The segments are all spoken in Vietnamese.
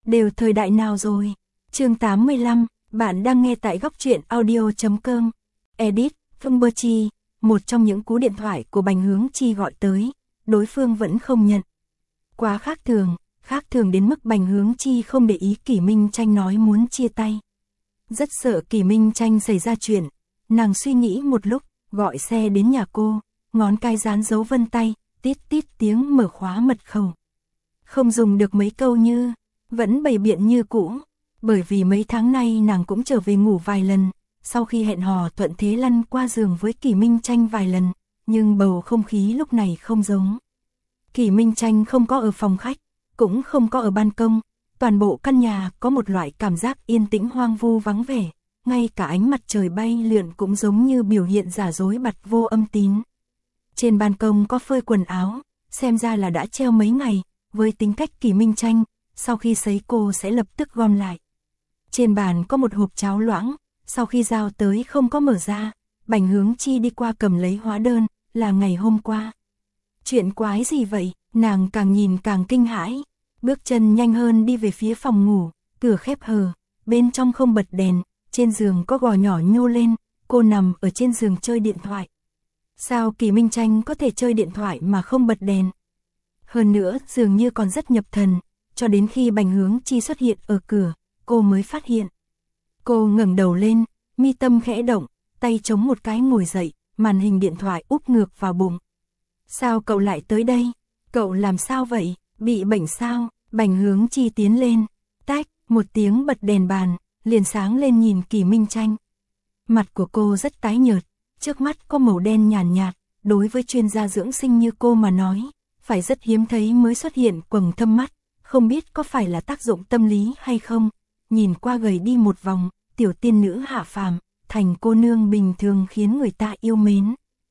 đều thời đại nào rồi. Chương 85, bạn đang nghe tại góc truyện audio.com. Edit, Phương Bơ Chi, một trong những cú điện thoại của Bành Hướng Chi gọi tới, đối phương vẫn không nhận. Quá khác thường đến mức Bành Hướng Chi không để ý Kỷ Minh Tranh nói muốn chia tay. Rất sợ Kỷ Minh Tranh xảy ra chuyện, nàng suy nghĩ một lúc, gọi xe đến nhà cô, ngón cái dán dấu vân tay, tít tít tiếng mở khóa mật khẩu. Không dùng được mấy câu như, vẫn bày biện như cũ, bởi vì mấy tháng nay nàng cũng trở về ngủ vài lần, sau khi hẹn hò thuận thế lăn qua giường với Kỷ Minh Tranh vài lần, nhưng bầu không khí lúc này không giống. Kỷ Minh Tranh không có ở phòng khách, cũng không có ở ban công, toàn bộ căn nhà có một loại cảm giác yên tĩnh hoang vu vắng vẻ, ngay cả ánh mặt trời bay lượn cũng giống như biểu hiện giả dối bặt vô âm tín. Trên ban công có phơi quần áo, xem ra là đã treo mấy ngày, với tính cách Kỷ Minh Tranh, sau khi sấy cô sẽ lập tức gom lại. Trên bàn có một hộp cháo loãng, sau khi giao tới không có mở ra, Bành Hướng Chi đi qua cầm lấy hóa đơn, là ngày hôm qua. Chuyện quái gì vậy, nàng càng nhìn càng kinh hãi, bước chân nhanh hơn đi về phía phòng ngủ, cửa khép hờ, bên trong không bật đèn, trên giường có gò nhỏ nhô lên, cô nằm ở trên giường chơi điện thoại. Sao Kỷ Minh Tranh có thể chơi điện thoại mà không bật đèn? Hơn nữa dường như còn rất nhập thần, cho đến khi Bành Hướng Chi xuất hiện ở cửa, cô mới phát hiện. Cô ngẩng đầu lên, mi tâm khẽ động, tay chống một cái ngồi dậy, màn hình điện thoại úp ngược vào bụng. Sao cậu lại tới đây? Cậu làm sao vậy? Bị bệnh sao? Bành Hướng Chi tiến lên, tách, một tiếng bật đèn bàn, liền sáng lên nhìn Kỷ Minh Tranh. Mặt của cô rất tái nhợt, trước mắt có màu đen nhàn nhạt, đối với chuyên gia dưỡng sinh như cô mà nói, phải rất hiếm thấy mới xuất hiện quầng thâm mắt, không biết có phải là tác dụng tâm lý hay không. Nhìn qua gầy đi một vòng, tiểu tiên nữ hạ phàm, thành cô nương bình thường khiến người ta yêu mến.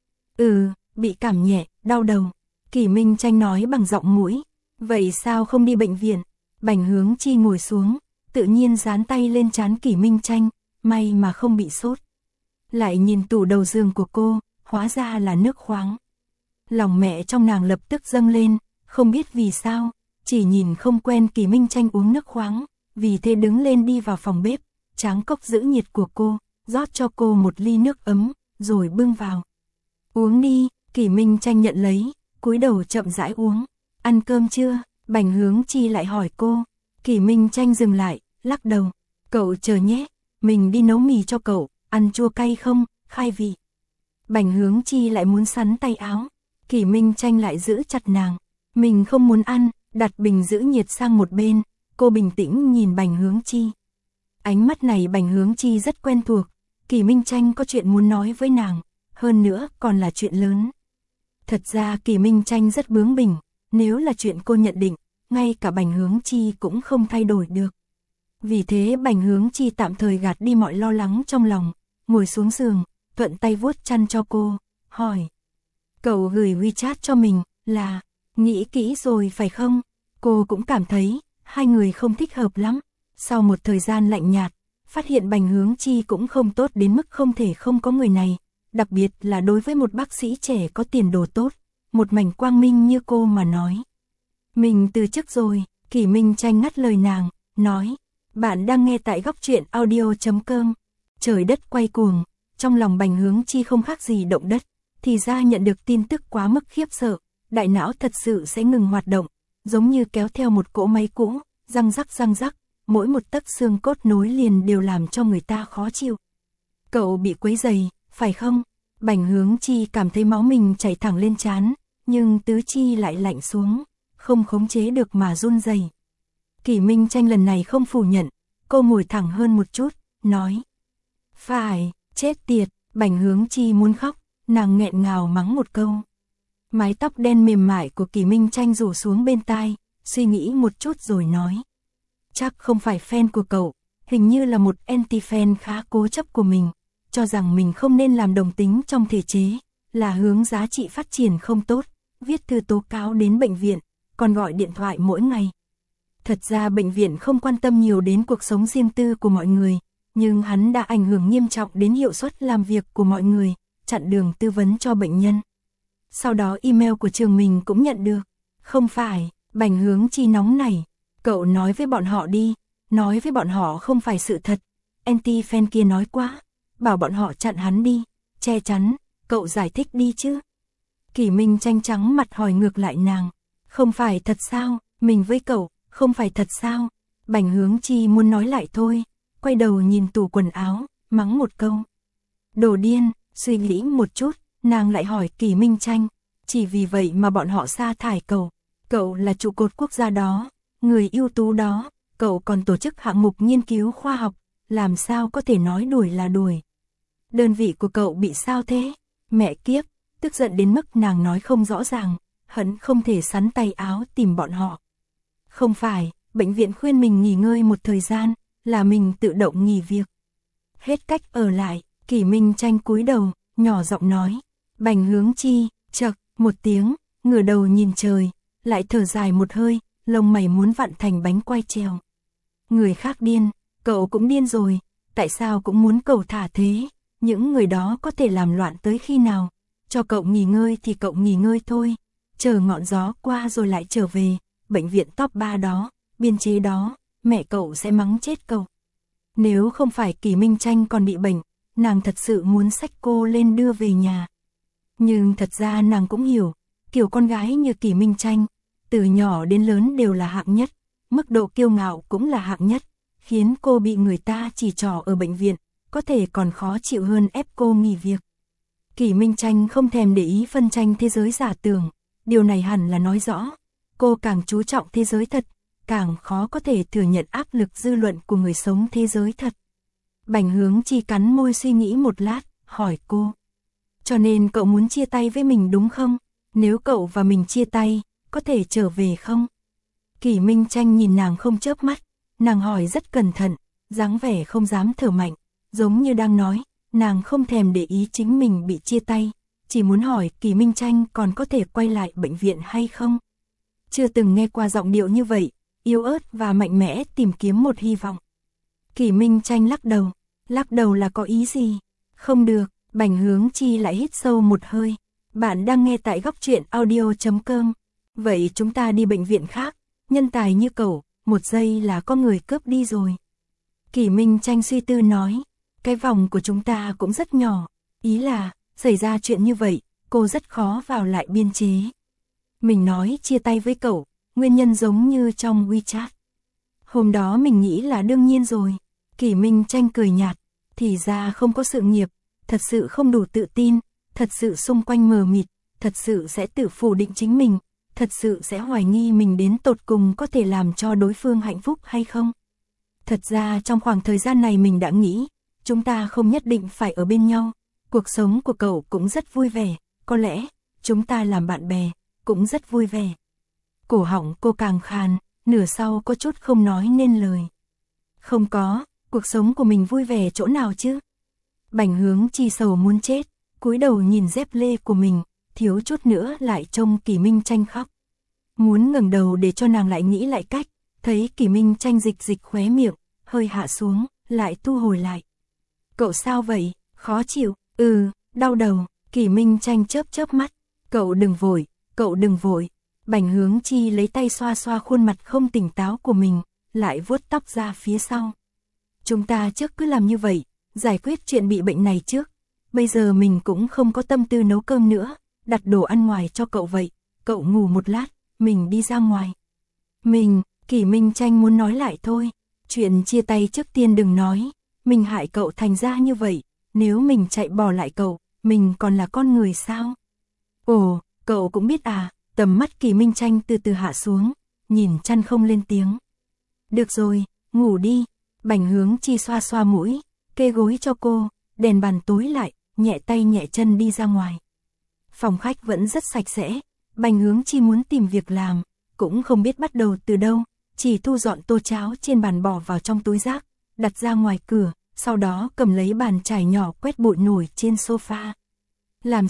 Bị cảm nhẹ, đau đầu. Kỷ Minh Tranh nói bằng giọng mũi. Vậy sao không đi bệnh viện? Bành Hướng Chi ngồi xuống, tự nhiên dán tay lên trán Kỷ Minh Tranh, may mà không bị sốt. Lại nhìn tủ đầu giường của cô, hóa ra là nước khoáng. Lòng mẹ trong nàng lập tức dâng lên, không biết vì sao, chỉ nhìn không quen Kỷ Minh Tranh uống nước khoáng, vì thế đứng lên đi vào phòng bếp, tráng cốc giữ nhiệt của cô, rót cho cô một ly nước ấm, rồi bưng vào. Uống đi. Kỷ Minh Tranh nhận lấy, cúi đầu chậm rãi uống. Ăn cơm chưa? Bành Hướng Chi lại hỏi cô. Kỷ Minh Tranh dừng lại, lắc đầu. Cậu chờ nhé, mình đi nấu mì cho cậu, ăn chua cay không, khai vị. Bành Hướng Chi lại muốn sắn tay áo. Kỷ Minh Tranh lại giữ chặt nàng. Mình không muốn ăn, đặt bình giữ nhiệt sang một bên. Cô bình tĩnh nhìn Bành Hướng Chi. Ánh mắt này Bành Hướng Chi rất quen thuộc. Kỷ Minh Tranh có chuyện muốn nói với nàng, hơn nữa còn là chuyện lớn. Thật ra Kỷ Minh Tranh rất bướng bỉnh, nếu là chuyện cô nhận định, ngay cả Bành Hướng Chi cũng không thay đổi được. Vì thế Bành Hướng Chi tạm thời gạt đi mọi lo lắng trong lòng, ngồi xuống giường, thuận tay vuốt chăn cho cô, hỏi. Cậu gửi WeChat cho mình, là, nghĩ kỹ rồi phải không? Cô cũng cảm thấy, hai người không thích hợp lắm. Sau một thời gian lạnh nhạt, phát hiện Bành Hướng Chi cũng không tốt đến mức không thể không có người này. Đặc biệt là đối với một bác sĩ trẻ có tiền đồ tốt, một mảnh quang minh như cô mà nói. Mình từ chức rồi, Kỷ Minh Tranh ngắt lời nàng, nói. Bạn đang nghe tại góc truyện audio.com. Trời đất quay cuồng, trong lòng Bành Hướng Chi không khác gì động đất, thì ra nhận được tin tức quá mức khiếp sợ, đại não thật sự sẽ ngừng hoạt động, giống như kéo theo một cỗ máy cũ, răng rắc, mỗi một tấc xương cốt nối liền đều làm cho người ta khó chịu. Cậu bị quấy rầy, phải không? Bành Hướng Chi cảm thấy máu mình chảy thẳng lên trán, nhưng tứ chi lại lạnh xuống, không khống chế được mà run rẩy. Kỷ Minh Tranh lần này không phủ nhận, cô ngồi thẳng hơn một chút, nói. Phải, chết tiệt, Bành Hướng Chi muốn khóc, nàng nghẹn ngào mắng một câu. Mái tóc đen mềm mại của Kỷ Minh Tranh rủ xuống bên tai, suy nghĩ một chút rồi nói. Chắc không phải fan của cậu, hình như là một anti-fan khá cố chấp của mình. Cho rằng mình không nên làm đồng tính trong thể chế, là hướng giá trị phát triển không tốt, viết thư tố cáo đến bệnh viện, còn gọi điện thoại mỗi ngày. Thật ra bệnh viện không quan tâm nhiều đến cuộc sống riêng tư của mọi người, nhưng hắn đã ảnh hưởng nghiêm trọng đến hiệu suất làm việc của mọi người, chặn đường tư vấn cho bệnh nhân. Sau đó email của trường mình cũng nhận được. Không phải, Bành Hướng Chi nóng nảy. Cậu nói với bọn họ đi, nói với bọn họ không phải sự thật. Anti-fan kia nói quá, bảo bọn họ chặn hắn đi, che chắn, cậu giải thích đi chứ. Kỷ Minh Tranh trắng mặt hỏi ngược lại nàng, không phải thật sao, mình với cậu, không phải thật sao. Bành Hướng Chi muốn nói lại thôi, quay đầu nhìn tủ quần áo, mắng một câu. Đồ điên, suy nghĩ một chút, nàng lại hỏi Kỷ Minh Tranh, chỉ vì vậy mà bọn họ sa thải cậu là trụ cột quốc gia đó, người ưu tú đó, cậu còn tổ chức hạng mục nghiên cứu khoa học, làm sao có thể nói đuổi là đuổi. Đơn vị của cậu bị sao thế? Mẹ kiếp, tức giận đến mức nàng nói không rõ ràng, hận không thể sắn tay áo tìm bọn họ. Không phải, bệnh viện khuyên mình nghỉ ngơi một thời gian, là mình tự động nghỉ việc. Hết cách ở lại, Kỷ Minh Tranh cúi đầu, nhỏ giọng nói. Bành Hướng Chi, chậc, một tiếng, ngửa đầu nhìn trời, lại thở dài một hơi, lông mày muốn vặn thành bánh quai treo. Người khác điên, cậu cũng điên rồi, tại sao cũng muốn cậu thả thế, những người đó có thể làm loạn tới khi nào, cho cậu nghỉ ngơi thì cậu nghỉ ngơi thôi, chờ ngọn gió qua rồi lại trở về, bệnh viện top 3 đó, biên chế đó, mẹ cậu sẽ mắng chết cậu. Nếu không phải Kỷ Minh Tranh còn bị bệnh, nàng thật sự muốn xách cô lên đưa về nhà. Nhưng thật ra nàng cũng hiểu, kiểu con gái như Kỷ Minh Tranh, từ nhỏ đến lớn đều là hạng nhất, mức độ kiêu ngạo cũng là hạng nhất, khiến cô bị người ta chỉ trỏ ở bệnh viện, có thể còn khó chịu hơn ép cô nghỉ việc. Kỷ Minh Tranh không thèm để ý phân tranh thế giới giả tưởng, điều này hẳn là nói rõ, cô càng chú trọng thế giới thật, càng khó có thể thừa nhận áp lực dư luận của người sống thế giới thật. Bành Hướng Chi cắn môi suy nghĩ một lát, hỏi cô. Cho nên cậu muốn chia tay với mình đúng không? Nếu cậu và mình chia tay, có thể trở về không? Kỷ Minh Tranh nhìn nàng không chớp mắt, nàng hỏi rất cẩn thận, dáng vẻ không dám thở mạnh, giống như đang nói, nàng không thèm để ý chính mình bị chia tay, chỉ muốn hỏi Kỷ Minh Tranh còn có thể quay lại bệnh viện hay không? Chưa từng nghe qua giọng điệu như vậy, yếu ớt và mạnh mẽ tìm kiếm một hy vọng. Kỷ Minh Tranh lắc đầu là có ý gì? Không được, Bành Hướng Chi lại hít sâu một hơi. Bạn đang nghe tại góc truyện audio.com. Vậy chúng ta đi bệnh viện khác, nhân tài như cậu, một giây là có người cướp đi rồi. Kỷ Minh Tranh suy tư nói, cái vòng của chúng ta cũng rất nhỏ, ý là, xảy ra chuyện như vậy, cô rất khó vào lại biên chế. Mình nói chia tay với cậu, nguyên nhân giống như trong WeChat. Hôm đó mình nghĩ là đương nhiên rồi. Kỷ Minh Tranh cười nhạt, thì ra không có sự nghiệp, thật sự không đủ tự tin, thật sự xung quanh mờ mịt, thật sự sẽ tự phủ định chính mình, thật sự sẽ hoài nghi mình đến tột cùng có thể làm cho đối phương hạnh phúc hay không. Thật ra trong khoảng thời gian này mình đã nghĩ, chúng ta không nhất định phải ở bên nhau, cuộc sống của cậu cũng rất vui vẻ, có lẽ, chúng ta làm bạn bè, cũng rất vui vẻ. Cổ họng cô càng khàn, nửa sau có chút không nói nên lời. Không có, cuộc sống của mình vui vẻ chỗ nào chứ? Bành Hướng Chi sầu muốn chết, cúi đầu nhìn dép lê của mình, thiếu chút nữa lại trông Kỷ Minh Tranh khóc. Muốn ngẩng đầu để cho nàng lại nghĩ lại cách, thấy Kỷ Minh Tranh dịch khóe miệng, hơi hạ xuống, lại thu hồi lại. Cậu sao vậy, khó chịu? Đau đầu. Kỷ Minh Tranh chớp mắt. Cậu đừng vội. Bành Hướng Chi lấy tay xoa xoa khuôn mặt không tỉnh táo của mình, lại vuốt tóc ra phía sau. Chúng ta trước cứ làm như vậy, giải quyết chuyện bị bệnh này trước. Bây giờ mình cũng không có tâm tư nấu cơm nữa, đặt đồ ăn ngoài cho cậu vậy. Cậu ngủ một lát, mình đi ra ngoài. Kỷ Minh Tranh muốn nói lại thôi. Chuyện chia tay trước tiên đừng nói. Mình hại cậu thành ra như vậy. Nếu mình chạy bỏ lại cậu, mình còn là con người sao? Ồ, cậu cũng biết à? Tầm mắt Kỷ Minh Tranh từ từ hạ xuống, nhìn chăn không lên tiếng. Được rồi, ngủ đi. Bành Hướng Chi xoa xoa mũi, kê gối cho cô, đèn bàn tối lại, nhẹ tay nhẹ chân đi ra ngoài. Phòng khách vẫn rất sạch sẽ, Bành Hướng Chi muốn tìm việc làm, cũng không biết bắt đầu từ đâu, chỉ thu dọn tô cháo trên bàn bỏ vào trong túi rác, đặt ra ngoài cửa, sau đó cầm lấy bàn chải nhỏ quét bụi nổi trên sofa. Làm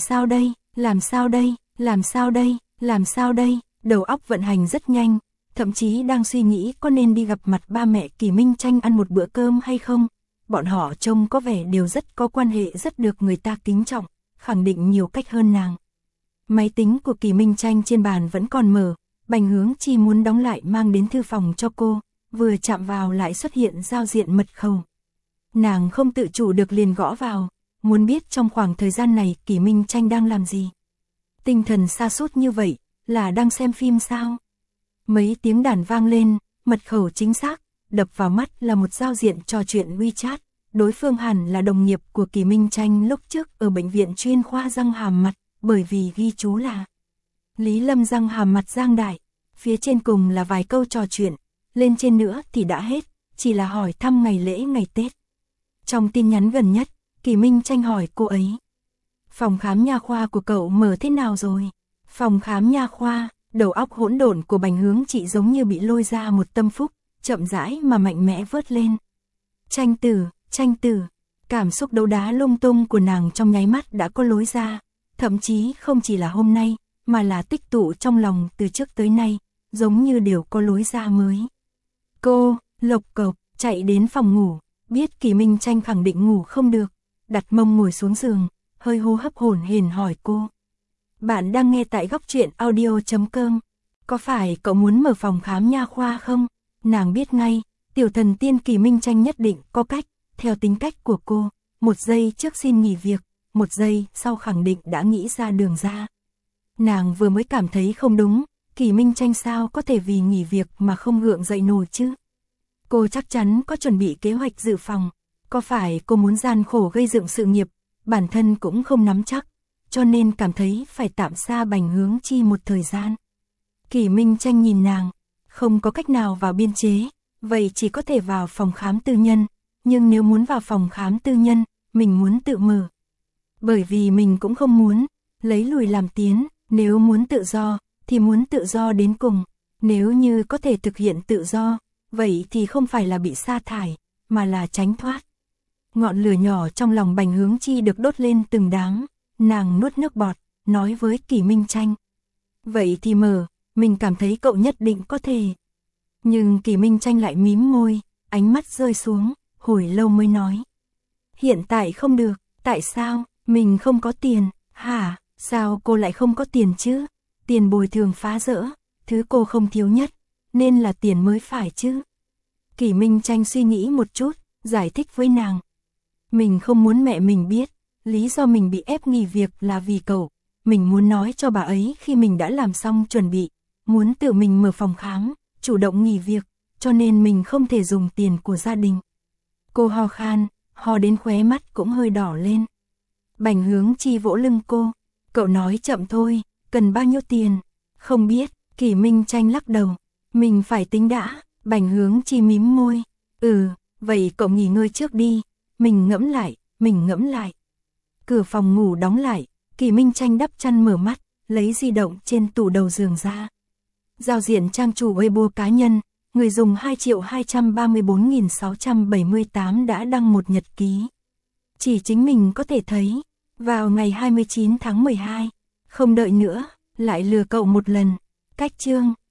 sao đây, đầu óc vận hành rất nhanh, thậm chí đang suy nghĩ có nên đi gặp mặt ba mẹ Kỷ Minh Tranh ăn một bữa cơm hay không. Bọn họ trông có vẻ đều rất có quan hệ, rất được người ta kính trọng, khẳng định nhiều cách hơn nàng. Máy tính của Kỷ Minh Tranh trên bàn vẫn còn mở, Bành Hướng Chi muốn đóng lại mang đến thư phòng cho cô, vừa chạm vào lại xuất hiện giao diện mật khẩu. Nàng không tự chủ được liền gõ vào, muốn biết trong khoảng thời gian này Kỷ Minh Tranh đang làm gì. Tinh thần sa sút như vậy, là đang xem phim sao? Mấy tiếng đàn vang lên, mật khẩu chính xác, đập vào mắt là một giao diện trò chuyện WeChat. Đối phương hẳn là đồng nghiệp của Kỷ Minh Tranh lúc trước ở bệnh viện chuyên khoa răng hàm mặt, bởi vì ghi chú là Lý Lâm răng hàm mặt Giang Đại. Phía trên cùng là vài câu trò chuyện, lên trên nữa thì đã hết, chỉ là hỏi thăm ngày lễ ngày Tết. Trong tin nhắn gần nhất, Kỷ Minh Tranh hỏi cô ấy: phòng khám nha khoa của cậu mở thế nào rồi? Phòng khám nha khoa, đầu óc hỗn độn của Bành Hướng Chị giống như bị lôi ra một tâm phúc, chậm rãi mà mạnh mẽ vớt lên. Tranh tử, cảm xúc đấu đá lung tung của nàng trong nháy mắt đã có lối ra, thậm chí không chỉ là hôm nay, mà là tích tụ trong lòng từ trước tới nay, giống như đều có lối ra mới. Cô, lộc cộc, chạy đến phòng ngủ, biết Kỷ Minh Tranh khẳng định ngủ không được, đặt mông ngồi xuống giường, hơi hô hấp hổn hển hỏi cô. Bạn đang nghe tại góc truyện audio.com, có phải cậu muốn mở phòng khám nha khoa không? Nàng biết ngay, tiểu thần tiên Kỷ Minh Tranh nhất định có cách, theo tính cách của cô, một giây trước xin nghỉ việc, một giây sau khẳng định đã nghĩ ra đường ra. Nàng vừa mới cảm thấy không đúng, Kỷ Minh Tranh sao có thể vì nghỉ việc mà không gượng dậy nổi chứ? Cô chắc chắn có chuẩn bị kế hoạch dự phòng, có phải cô muốn gian khổ gây dựng sự nghiệp, bản thân cũng không nắm chắc, cho nên cảm thấy phải tạm xa Bành Hướng Chi một thời gian. Kỷ Minh Tranh nhìn nàng, không có cách nào vào biên chế, vậy chỉ có thể vào phòng khám tư nhân, nhưng nếu muốn vào phòng khám tư nhân, mình muốn tự mở. Bởi vì mình cũng không muốn lấy lùi làm tiến, nếu muốn tự do, thì muốn tự do đến cùng, nếu như có thể thực hiện tự do, vậy thì không phải là bị sa thải, mà là tránh thoát. Ngọn lửa nhỏ trong lòng Bành Hướng Chi được đốt lên từng đám, nàng nuốt nước bọt, nói với Kỷ Minh Tranh. Vậy thì mở, mình cảm thấy cậu nhất định có thể. Nhưng Kỷ Minh Tranh lại mím môi, ánh mắt rơi xuống, hồi lâu mới nói. Hiện tại không được, tại sao, mình không có tiền, hả, sao cô lại không có tiền chứ? Tiền bồi thường phá rỡ, thứ cô không thiếu nhất, nên là tiền mới phải chứ. Kỷ Minh Tranh suy nghĩ một chút, giải thích với nàng. Mình không muốn mẹ mình biết, lý do mình bị ép nghỉ việc là vì cậu. Mình muốn nói cho bà ấy khi mình đã làm xong chuẩn bị, muốn tự mình mở phòng khám, chủ động nghỉ việc, cho nên mình không thể dùng tiền của gia đình. Cô ho khan, ho đến khóe mắt cũng hơi đỏ lên. Bành Hướng Chi vỗ lưng cô, cậu nói chậm thôi, cần bao nhiêu tiền? Không biết, Kỷ Minh Tranh lắc đầu, mình phải tính đã. Bành Hướng Chi mím môi, vậy cậu nghỉ ngơi trước đi, mình ngẫm lại. Cửa phòng ngủ đóng lại, Kỷ Minh Tranh đắp chăn mở mắt, lấy di động trên tủ đầu giường ra. Giao diện trang chủ Weibo cá nhân, người dùng 2.234.678 đã đăng một nhật ký. Chỉ chính mình có thể thấy, vào ngày 29 tháng 12, không đợi nữa, lại lừa cậu một lần, cách chương.